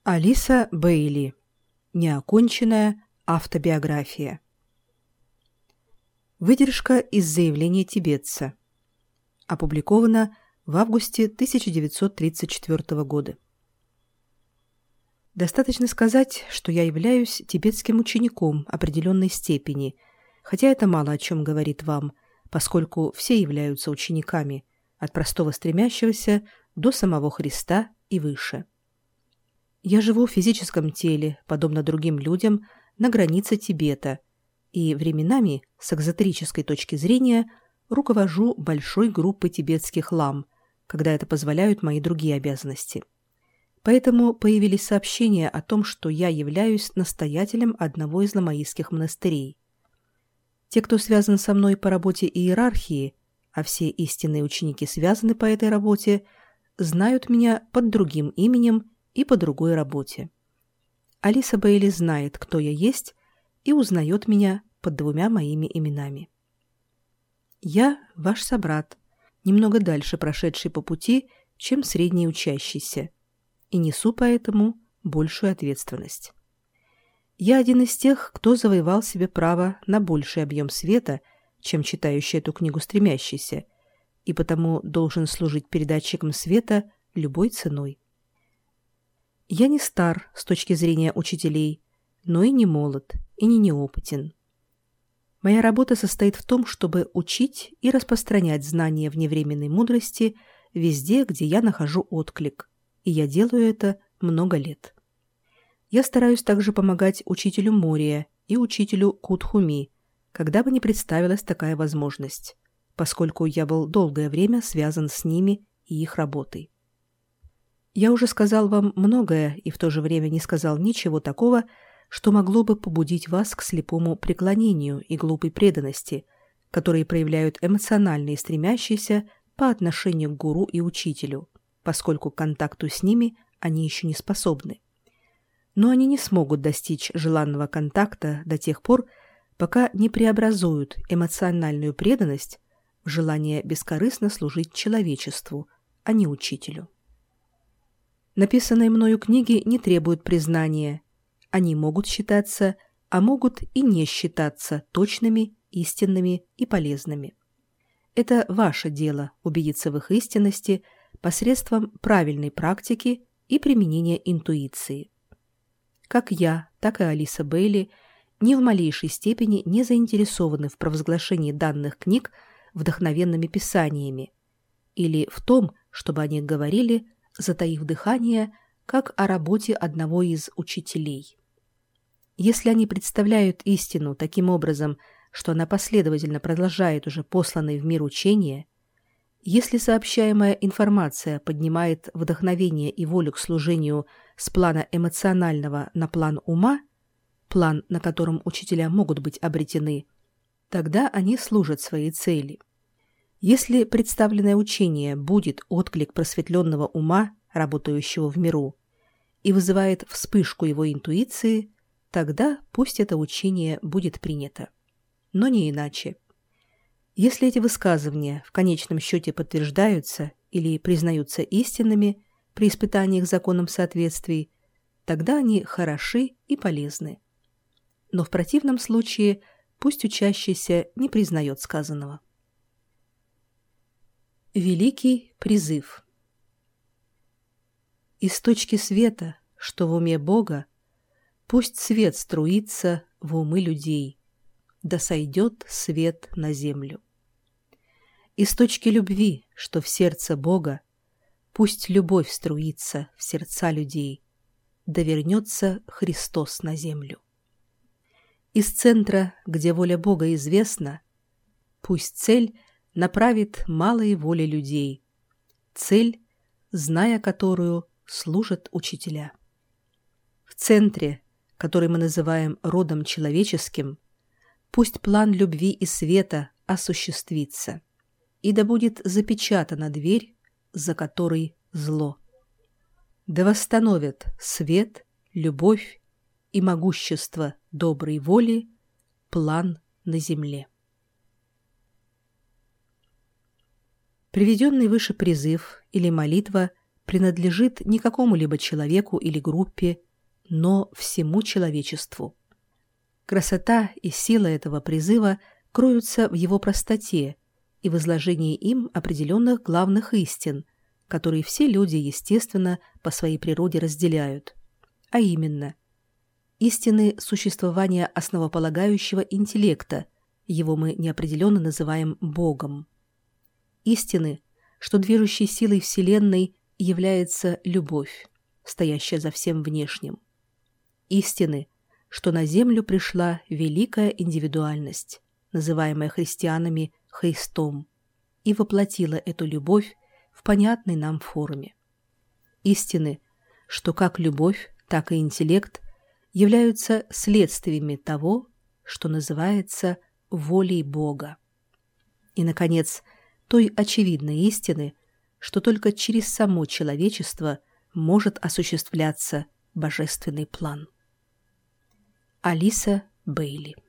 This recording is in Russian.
Алиса Бейли. Неоконченная автобиография. Выдержка из заявления тибетца. Опубликовано в августе 1934 года. Достаточно сказать, что я являюсь тибетским учеником определенной степени, хотя это мало о чем говорит вам, поскольку все являются учениками, от простого стремящегося до самого Христа и выше. Я живу в физическом теле, подобно другим людям, на границе Тибета, и временами, с экзотерической точки зрения, руковожу большой группой тибетских лам, когда это позволяют мои другие обязанности. Поэтому появились сообщения о том, что я являюсь настоятелем одного из ламаистских монастырей. Те, кто связан со мной по работе иерархии, а все истинные ученики связаны по этой работе, знают меня под другим именем и по другой работе. Алиса Бейли знает, кто я есть, и узнает меня под двумя моими именами. Я ваш собрат, немного дальше прошедший по пути, чем средний учащийся, и несу поэтому большую ответственность. Я один из тех, кто завоевал себе право на больший объем света, чем читающий эту книгу стремящийся, и потому должен служить передатчиком света любой ценой. Я не стар с точки зрения учителей, но и не молод, и не неопытен. Моя работа состоит в том, чтобы учить и распространять знания вневременной мудрости везде, где я нахожу отклик, и я делаю это много лет. Я стараюсь также помогать учителю Мория и учителю Кутхуми, когда бы не представилась такая возможность, поскольку я был долгое время связан с ними и их работой. Я уже сказал вам многое и в то же время не сказал ничего такого, что могло бы побудить вас к слепому преклонению и глупой преданности, которые проявляют эмоциональные стремящиеся по отношению к гуру и учителю, поскольку к контакту с ними они еще не способны. Но они не смогут достичь желанного контакта до тех пор, пока не преобразуют эмоциональную преданность в желание бескорыстно служить человечеству, а не учителю. Написанные мною книги не требуют признания. Они могут считаться, а могут и не считаться точными, истинными и полезными. Это ваше дело убедиться в их истинности посредством правильной практики и применения интуиции. Как я, так и Алиса Бейли ни в малейшей степени не заинтересованы в провозглашении данных книг вдохновенными писаниями или в том, чтобы о них говорили, затаив дыхание, как о работе одного из учителей. Если они представляют истину таким образом, что она последовательно продолжает уже посланные в мир учения, если сообщаемая информация поднимает вдохновение и волю к служению с плана эмоционального на план ума, план, на котором учителя могут быть обретены, тогда они служат своей цели. Если представленное учение будет отклик просветленного ума, работающего в миру, и вызывает вспышку его интуиции, тогда пусть это учение будет принято. Но не иначе. Если эти высказывания в конечном счете подтверждаются или признаются истинными при испытаниях законом соответствий, тогда они хороши и полезны. Но в противном случае пусть учащийся не признает сказанного. Великий призыв. Из точки света, что в уме Бога, пусть свет струится в умы людей, да сойдет свет на землю. Из точки любви, что в сердце Бога, пусть любовь струится в сердца людей, да вернется Христос на землю. Из центра, где воля Бога известна, пусть цель направит малые воли людей, цель, зная которую служат учителя. В центре, который мы называем родом человеческим, пусть план любви и света осуществится, и да будет запечатана дверь, за которой зло. Да восстановят свет, любовь и могущество доброй воли план на земле. Приведенный выше призыв или молитва принадлежит не какому-либо человеку или группе, но всему человечеству. Красота и сила этого призыва кроются в его простоте и в изложении им определенных главных истин, которые все люди, естественно, по своей природе разделяют, а именно истины существования основополагающего интеллекта, его мы неопределенно называем Богом. Истины, что движущей силой Вселенной является любовь, стоящая за всем внешним. Истины, что на землю пришла великая индивидуальность, называемая христианами Христом, и воплотила эту любовь в понятной нам форме. Истины, что как любовь, так и интеллект являются следствиями того, что называется волей Бога. И, наконец, той очевидной истины, что только через само человечество может осуществляться божественный план. Алиса Бейли.